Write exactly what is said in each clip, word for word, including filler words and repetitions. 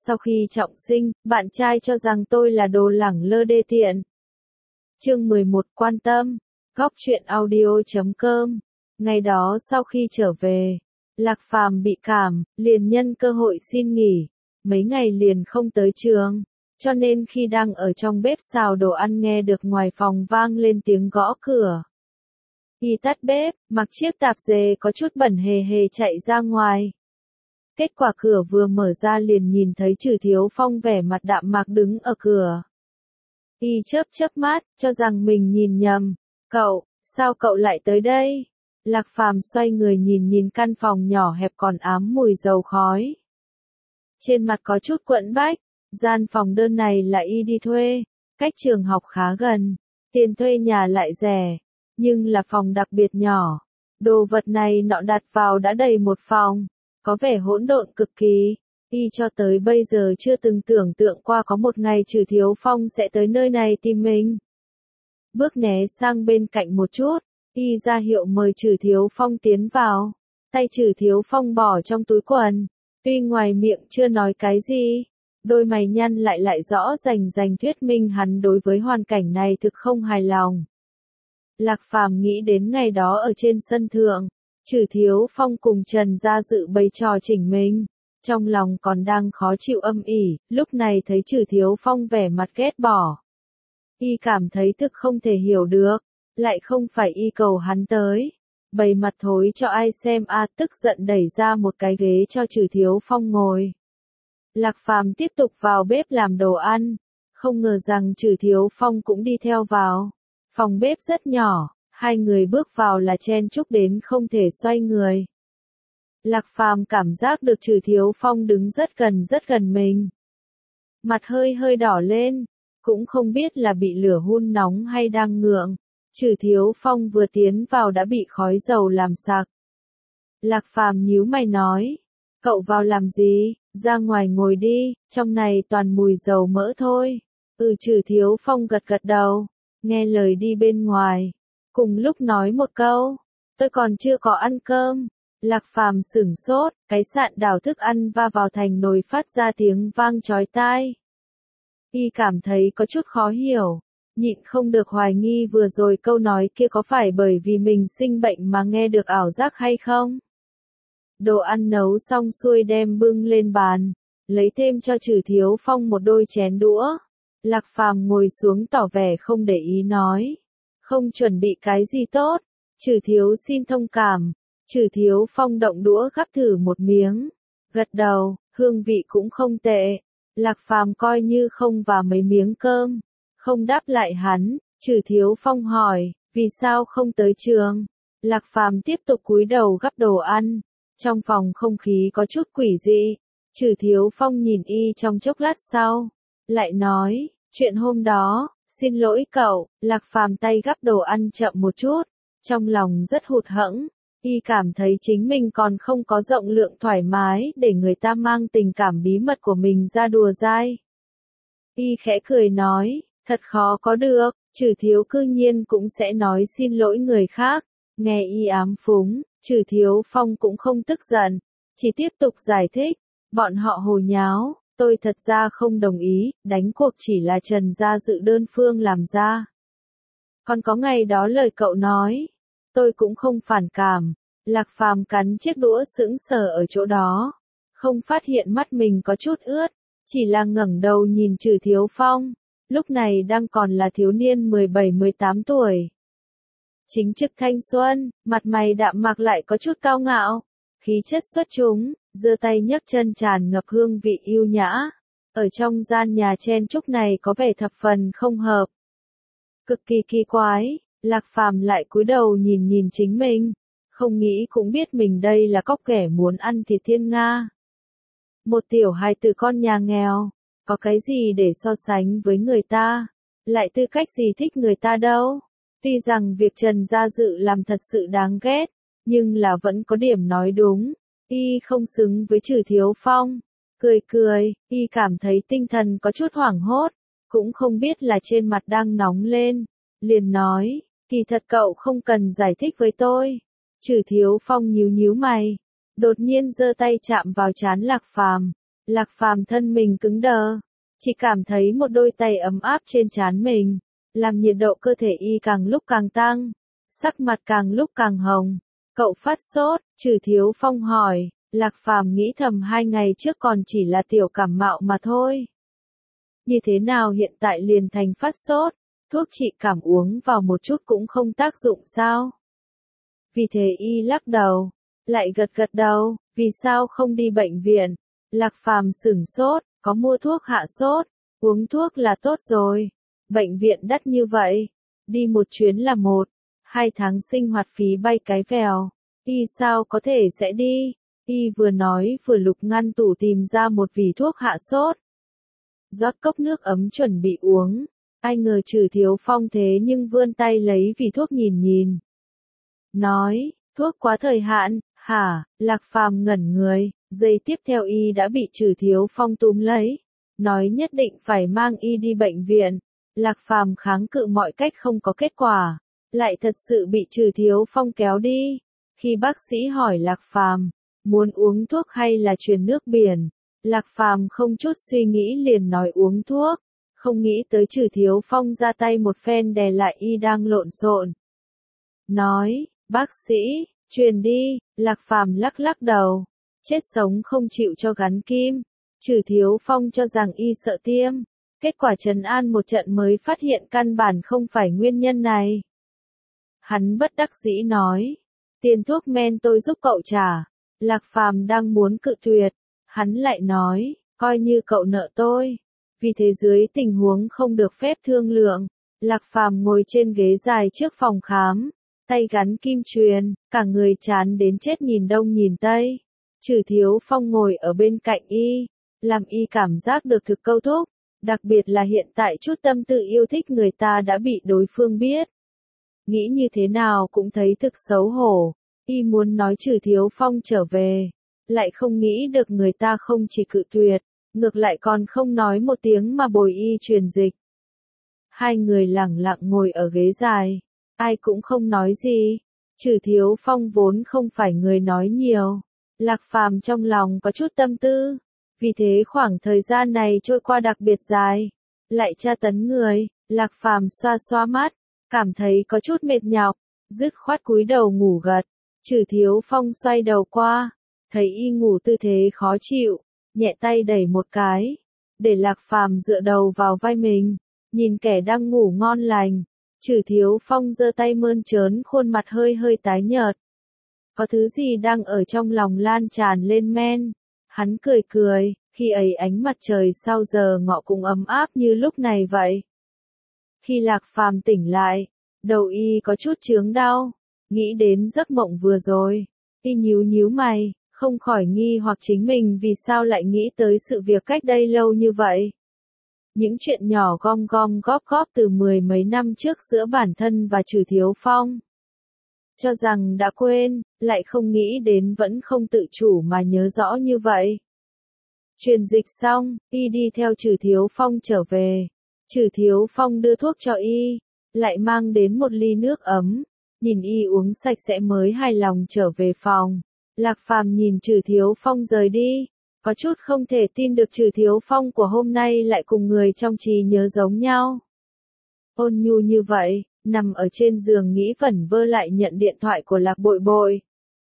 Sau khi trọng sinh, bạn trai cho rằng tôi là đồ lẳng lơ đê tiện. Chương mười một quan tâm. Góc truyện audio chấm com. Ngày đó sau khi trở về, Lạc Phàm bị cảm, liền nhân cơ hội xin nghỉ. Mấy ngày liền không tới trường, cho nên khi đang ở trong bếp xào đồ ăn nghe được ngoài phòng vang lên tiếng gõ cửa. Y tắt bếp, mặc chiếc tạp dề có chút bẩn hề hề chạy ra ngoài. Kết quả cửa vừa mở ra liền nhìn thấy Trừ Thiếu Phong vẻ mặt đạm mạc đứng ở cửa. Y chớp chớp mắt, cho rằng mình nhìn nhầm. Cậu, sao cậu lại tới đây? Lạc Phàm xoay người nhìn nhìn căn phòng nhỏ hẹp còn ám mùi dầu khói. Trên mặt có chút quẫn bách, gian phòng đơn này là y đi thuê, cách trường học khá gần, tiền thuê nhà lại rẻ, nhưng là phòng đặc biệt nhỏ. Đồ vật này nọ đặt vào đã đầy một phòng, có vẻ hỗn độn cực kỳ. Y cho tới bây giờ chưa từng tưởng tượng qua có một ngày Trừ Thiếu Phong sẽ tới nơi này tìm mình. Bước né sang bên cạnh một chút, y ra hiệu mời Trừ Thiếu Phong tiến vào. Tay Trừ Thiếu Phong bỏ trong túi quần, tuy ngoài miệng chưa nói cái gì, đôi mày nhăn lại lại rõ rành rành thuyết minh hắn đối với hoàn cảnh này thực không hài lòng. Lạc Phàm nghĩ đến ngày đó ở trên sân thượng, Trừ Thiếu Phong cùng Trần Gia Dự bày trò chỉnh mình, trong lòng còn đang khó chịu âm ỉ, lúc này thấy Trừ Thiếu Phong vẻ mặt ghét bỏ. Y cảm thấy thực không thể hiểu được, lại không phải y cầu hắn tới. Bày mặt thối cho ai xem a à, tức giận đẩy ra một cái ghế cho Trừ Thiếu Phong ngồi. Lạc Phàm tiếp tục vào bếp làm đồ ăn, không ngờ rằng Trừ Thiếu Phong cũng đi theo vào. Phòng bếp rất nhỏ, hai người bước vào là chen chúc đến không thể xoay người. Lạc Phàm cảm giác được Trừ Thiếu Phong đứng rất gần rất gần mình. Mặt hơi hơi đỏ lên, cũng không biết là bị lửa hun nóng hay đang ngượng. Trừ Thiếu Phong vừa tiến vào đã bị khói dầu làm sặc. Lạc Phàm nhíu mày nói, cậu vào làm gì, ra ngoài ngồi đi, trong này toàn mùi dầu mỡ thôi. Ừ Trừ Thiếu Phong gật gật đầu, nghe lời đi bên ngoài. Cùng lúc nói một câu, tôi còn chưa có ăn cơm. Lạc Phàm sửng sốt, cái sạn đảo thức ăn va vào thành nồi phát ra tiếng vang chói tai. Y cảm thấy có chút khó hiểu, nhịn không được hoài nghi vừa rồi câu nói kia có phải bởi vì mình sinh bệnh mà nghe được ảo giác hay không. Đồ ăn nấu xong xuôi đem bưng lên bàn, lấy thêm cho Trừ Thiếu Phong một đôi chén đũa. Lạc Phàm ngồi xuống tỏ vẻ không để ý nói, không chuẩn bị cái gì tốt, Trừ Thiếu xin thông cảm. Trừ Thiếu Phong động đũa gắp thử một miếng, gật đầu, hương vị cũng không tệ. Lạc Phàm coi như không và mấy miếng cơm, không đáp lại hắn. Trừ Thiếu Phong hỏi, vì sao không tới trường? Lạc Phàm tiếp tục cúi đầu gắp đồ ăn, trong phòng không khí có chút quỷ dị. Trừ Thiếu Phong nhìn y trong chốc lát sau, lại nói, chuyện hôm đó, xin lỗi cậu. Lạc Phàm tay gắp đồ ăn chậm một chút, trong lòng rất hụt hẫng. Y cảm thấy chính mình còn không có rộng lượng thoải mái để người ta mang tình cảm bí mật của mình ra đùa dai. Y khẽ cười nói, thật khó có được, Trừ Thiếu cư nhiên cũng sẽ nói xin lỗi người khác. Nghe y ám phúng, Trừ Thiếu Phong cũng không tức giận, chỉ tiếp tục giải thích, bọn họ hồ nháo, tôi thật ra không đồng ý, đánh cuộc chỉ là Trần Gia Dự đơn phương làm ra. Còn có ngày đó lời cậu nói, tôi cũng không phản cảm. Lạc Phàm cắn chiếc đũa sững sờ ở chỗ đó, không phát hiện mắt mình có chút ướt, chỉ là ngẩng đầu nhìn Trừ Thiếu Phong, lúc này đang còn là thiếu niên mười bảy mười tám tuổi. Chính trực thanh xuân, mặt mày đạm mạc lại có chút cao ngạo, khí chất xuất chúng, giơ tay nhấc chân tràn ngập hương vị yêu nhã. Ở trong gian nhà chen chúc này có vẻ thập phần không hợp. Cực kỳ kỳ quái. Lạc Phàm lại cúi đầu nhìn nhìn chính mình, không nghĩ cũng biết mình đây là cóc ghẻ muốn ăn thịt thiên nga. Một tiểu hài tử con nhà nghèo, có cái gì để so sánh với người ta, lại tư cách gì thích người ta đâu. Tuy rằng việc Trần Gia Dự làm thật sự đáng ghét, nhưng là vẫn có điểm nói đúng, y không xứng với Trừ Thiếu Phong. Cười cười, y cảm thấy tinh thần có chút hoảng hốt, cũng không biết là trên mặt đang nóng lên, liền nói, kỳ thật cậu không cần giải thích với tôi. Trừ Thiếu Phong nhíu nhíu mày, đột nhiên giơ tay chạm vào trán Lạc Phàm, Lạc Phàm thân mình cứng đờ, chỉ cảm thấy một đôi tay ấm áp trên trán mình, làm nhiệt độ cơ thể y càng lúc càng tăng, sắc mặt càng lúc càng hồng. Cậu phát sốt, Trừ Thiếu Phong hỏi. Lạc Phàm nghĩ thầm hai ngày trước còn chỉ là tiểu cảm mạo mà thôi. Như thế nào hiện tại liền thành phát sốt, thuốc trị cảm uống vào một chút cũng không tác dụng sao? Vì thế y lắc đầu, lại gật gật đầu, vì sao không đi bệnh viện? Lạc Phàm sửng sốt, có mua thuốc hạ sốt, uống thuốc là tốt rồi. Bệnh viện đắt như vậy, đi một chuyến là một, hai tháng sinh hoạt phí bay cái vèo, y sao có thể sẽ đi? Y vừa nói vừa lục ngăn tủ tìm ra một vỉ thuốc hạ sốt. Rót cốc nước ấm chuẩn bị uống, ai ngờ Trừ Thiếu Phong thế nhưng vươn tay lấy vỉ thuốc nhìn nhìn. Nói, thuốc quá thời hạn, hả? Lạc Phàm ngẩn người, giây tiếp theo y đã bị Trừ Thiếu Phong túm lấy, nói nhất định phải mang y đi bệnh viện. Lạc Phàm kháng cự mọi cách không có kết quả, lại thật sự bị Trừ Thiếu Phong kéo đi. Khi bác sĩ hỏi Lạc Phàm muốn uống thuốc hay là truyền nước biển, Lạc Phàm không chút suy nghĩ liền nói uống thuốc, không nghĩ tới Trừ Thiếu Phong ra tay một phen đè lại y đang lộn xộn. Nói, bác sĩ, truyền đi. Lạc Phàm lắc lắc đầu, chết sống không chịu cho gắn kim. Trừ Thiếu Phong cho rằng y sợ tiêm, kết quả trấn an một trận mới phát hiện căn bản không phải nguyên nhân này. Hắn bất đắc dĩ nói, tiền thuốc men tôi giúp cậu trả. Lạc Phàm đang muốn cự tuyệt, hắn lại nói, coi như cậu nợ tôi. Vì thế dưới tình huống không được phép thương lượng, Lạc Phàm ngồi trên ghế dài trước phòng khám, tay gắn kim truyền, cả người chán đến chết nhìn đông nhìn tây. Trừ Thiếu Phong ngồi ở bên cạnh y, làm y cảm giác được thực câu thúc, đặc biệt là hiện tại chút tâm tư yêu thích người ta đã bị đối phương biết. Nghĩ như thế nào cũng thấy thực xấu hổ, y muốn nói Trừ Thiếu Phong trở về, lại không nghĩ được người ta không chỉ cự tuyệt, ngược lại còn không nói một tiếng mà bồi y truyền dịch. Hai người lẳng lặng ngồi ở ghế dài, ai cũng không nói gì. Trừ Thiếu Phong vốn không phải người nói nhiều, Lạc Phàm trong lòng có chút tâm tư, vì thế khoảng thời gian này trôi qua đặc biệt dài, lại tra tấn người. Lạc Phàm xoa xoa mắt, cảm thấy có chút mệt nhọc, dứt khoát cúi đầu ngủ gật. Trừ Thiếu Phong xoay đầu qua, thấy y ngủ tư thế khó chịu, nhẹ tay đẩy một cái, để Lạc Phàm dựa đầu vào vai mình, nhìn kẻ đang ngủ ngon lành. Trừ Thiếu Phong giơ tay mơn trớn khuôn mặt hơi hơi tái nhợt. Có thứ gì đang ở trong lòng lan tràn lên men. Hắn cười cười, khi ấy ánh mặt trời sau giờ ngọ cũng ấm áp như lúc này vậy. Khi Lạc Phàm tỉnh lại, đầu y có chút chướng đau, nghĩ đến giấc mộng vừa rồi, y nhíu nhíu mày, không khỏi nghi hoặc chính mình vì sao lại nghĩ tới sự việc cách đây lâu như vậy. Những chuyện nhỏ gom gom góp góp từ mười mấy năm trước giữa bản thân và Trừ Thiếu Phong. Cho rằng đã quên, lại không nghĩ đến vẫn không tự chủ mà nhớ rõ như vậy. Truyền dịch xong, y đi theo Trừ Thiếu Phong trở về. Trừ Thiếu Phong đưa thuốc cho y, lại mang đến một ly nước ấm, nhìn y uống sạch sẽ mới hài lòng trở về phòng. Lạc Phàm nhìn Trừ Thiếu Phong rời đi, có chút không thể tin được Trừ Thiếu Phong của hôm nay lại cùng người trong trí nhớ giống nhau. Ôn nhu như vậy, nằm ở trên giường nghĩ vẩn vơ lại nhận điện thoại của Lạc Bội Bội.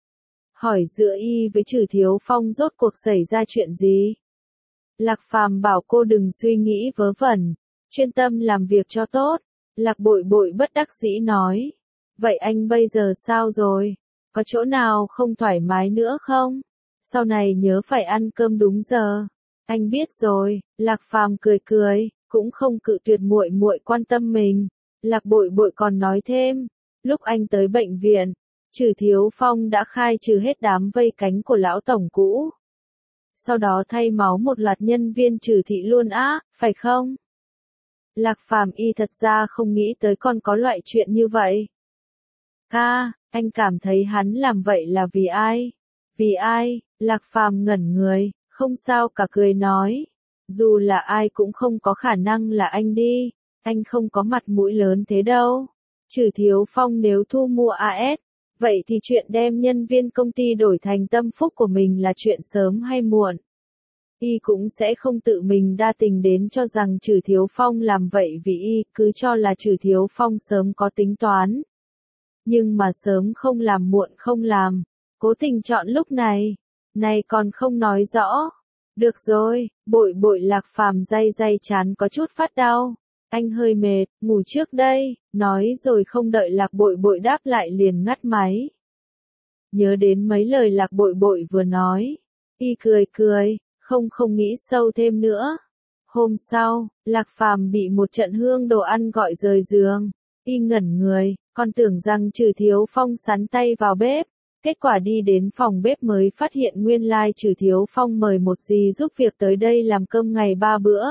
Hỏi giữa y với Trừ Thiếu Phong rốt cuộc xảy ra chuyện gì? Lạc Phàm bảo cô đừng suy nghĩ vớ vẩn, chuyên tâm làm việc cho tốt. Lạc Bội Bội bất đắc dĩ nói, vậy anh bây giờ sao rồi? Có chỗ nào không thoải mái nữa không? Sau này nhớ phải ăn cơm đúng giờ. Anh biết rồi. Lạc Phàm cười cười, cũng không cự tuyệt muội muội quan tâm mình. Lạc Bội Bội còn nói thêm, lúc anh tới bệnh viện, Trừ Thiếu Phong đã khai trừ hết đám vây cánh của lão tổng cũ. Sau đó thay máu một loạt nhân viên Trừ thị luôn á, phải không? Lạc Phàm y thật ra không nghĩ tới còn có loại chuyện như vậy. Ca, anh cảm thấy hắn làm vậy là vì ai? Vì ai? Lạc Phàm ngẩn người, không sao cả cười nói. Dù là ai cũng không có khả năng là anh đi, anh không có mặt mũi lớn thế đâu. Trừ Thiếu Phong nếu thu mua a ét, vậy thì chuyện đem nhân viên công ty đổi thành tâm phúc của mình là chuyện sớm hay muộn. y cũng sẽ không tự mình đa tình đến cho rằng Trừ Thiếu Phong làm vậy vì y cứ cho là Trừ Thiếu Phong sớm có tính toán. Nhưng mà sớm không làm muộn không làm, cố tình chọn lúc này, này còn không nói rõ. Được rồi, bội bội Lạc Phàm day day chán có chút phát đau. Anh hơi mệt, ngủ trước đây, nói rồi không đợi Lạc Bội Bội đáp lại liền ngắt máy. Nhớ đến mấy lời Lạc Bội Bội vừa nói, y cười cười, không không nghĩ sâu thêm nữa. Hôm sau, Lạc Phàm bị một trận hương đồ ăn gọi rời giường, y ngẩn người, còn tưởng rằng Trừ Thiếu Phong sắn tay vào bếp. Kết quả đi đến phòng bếp mới phát hiện nguyên lai Trừ Thiếu Phong mời một dì giúp việc tới đây làm cơm ngày ba bữa.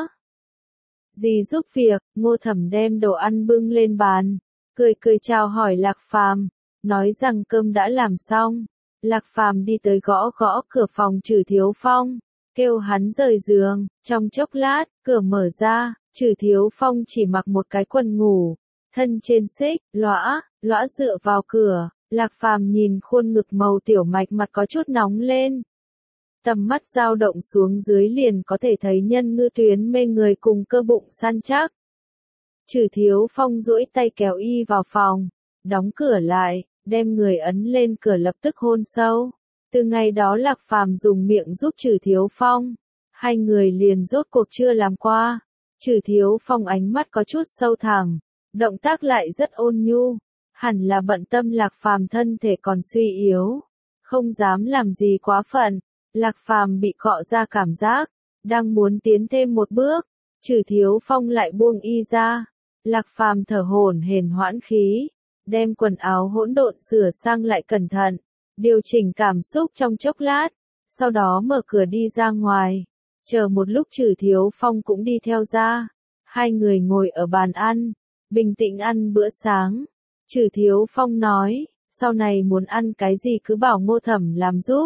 Dì giúp việc, Ngô Thẩm đem đồ ăn bưng lên bàn, cười cười chào hỏi Lạc Phàm, nói rằng cơm đã làm xong. Lạc Phàm đi tới gõ gõ cửa phòng Trừ Thiếu Phong, kêu hắn rời giường, trong chốc lát, cửa mở ra, Trừ Thiếu Phong chỉ mặc một cái quần ngủ, thân trên xích, lõa, lõa dựa vào cửa. Lạc Phàm nhìn khuôn ngực màu tiểu mạch mặt có chút nóng lên. Tầm mắt dao động xuống dưới liền có thể thấy nhân ngư tuyến mê người cùng cơ bụng săn chắc. Trừ Thiếu Phong duỗi tay kéo y vào phòng, đóng cửa lại, đem người ấn lên cửa lập tức hôn sâu. Từ ngày đó Lạc Phàm dùng miệng giúp Trừ Thiếu Phong, hai người liền rốt cuộc chưa làm qua. Trừ Thiếu Phong ánh mắt có chút sâu thẳm, động tác lại rất ôn nhu. Hẳn là bận tâm Lạc Phàm thân thể còn suy yếu, không dám làm gì quá phận. Lạc Phàm bị cọ ra cảm giác, đang muốn tiến thêm một bước, Trừ Thiếu Phong lại buông y ra. Lạc Phàm thở hổn hển hoãn khí, đem quần áo hỗn độn sửa sang lại cẩn thận, điều chỉnh cảm xúc trong chốc lát, sau đó mở cửa đi ra ngoài. Chờ một lúc Trừ Thiếu Phong cũng đi theo ra, hai người ngồi ở bàn ăn, bình tĩnh ăn bữa sáng. Trừ Thiếu Phong nói, sau này muốn ăn cái gì cứ bảo Ngô Thẩm làm giúp.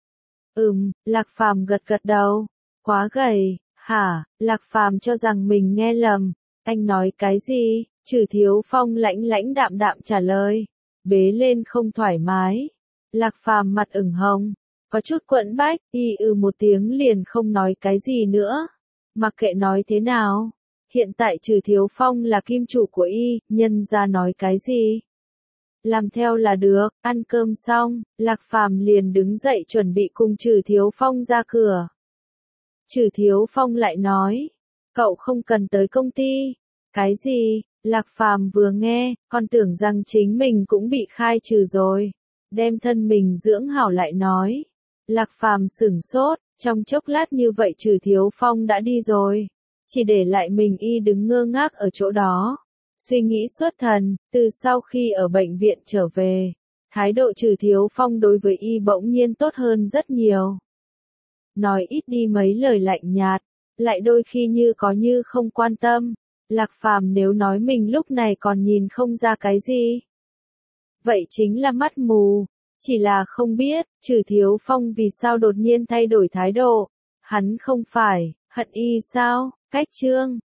Ừm, Lạc Phàm gật gật đầu. Quá gầy, hả? Lạc Phàm cho rằng mình nghe lầm. Anh nói cái gì? Trừ Thiếu Phong lãnh lãnh đạm đạm trả lời. Bế lên không thoải mái. Lạc Phàm mặt ửng hồng, có chút quẫn bách, y ừ một tiếng liền không nói cái gì nữa. Mặc kệ nói thế nào, hiện tại Trừ Thiếu Phong là kim chủ của y, nhân ra nói cái gì? Làm theo là được. Ăn cơm xong, Lạc Phàm liền đứng dậy chuẩn bị cùng Trừ Thiếu Phong ra cửa. Trừ Thiếu Phong lại nói, cậu không cần tới công ty. Cái gì? Lạc Phàm vừa nghe, còn tưởng rằng chính mình cũng bị khai trừ rồi. Đem thân mình dưỡng hảo lại nói. Lạc Phàm sửng sốt, trong chốc lát như vậy Trừ Thiếu Phong đã đi rồi. Chỉ để lại mình y đứng ngơ ngác ở chỗ đó. Suy nghĩ xuất thần, từ sau khi ở bệnh viện trở về, thái độ Trừ Thiếu Phong đối với y bỗng nhiên tốt hơn rất nhiều. Nói ít đi mấy lời lạnh nhạt, lại đôi khi như có như không quan tâm. Lạc Phàm nếu nói mình lúc này còn nhìn không ra cái gì, vậy chính là mắt mù. Chỉ là không biết, Trừ Thiếu Phong vì sao đột nhiên thay đổi thái độ. Hắn không phải hận y sao? Cách chương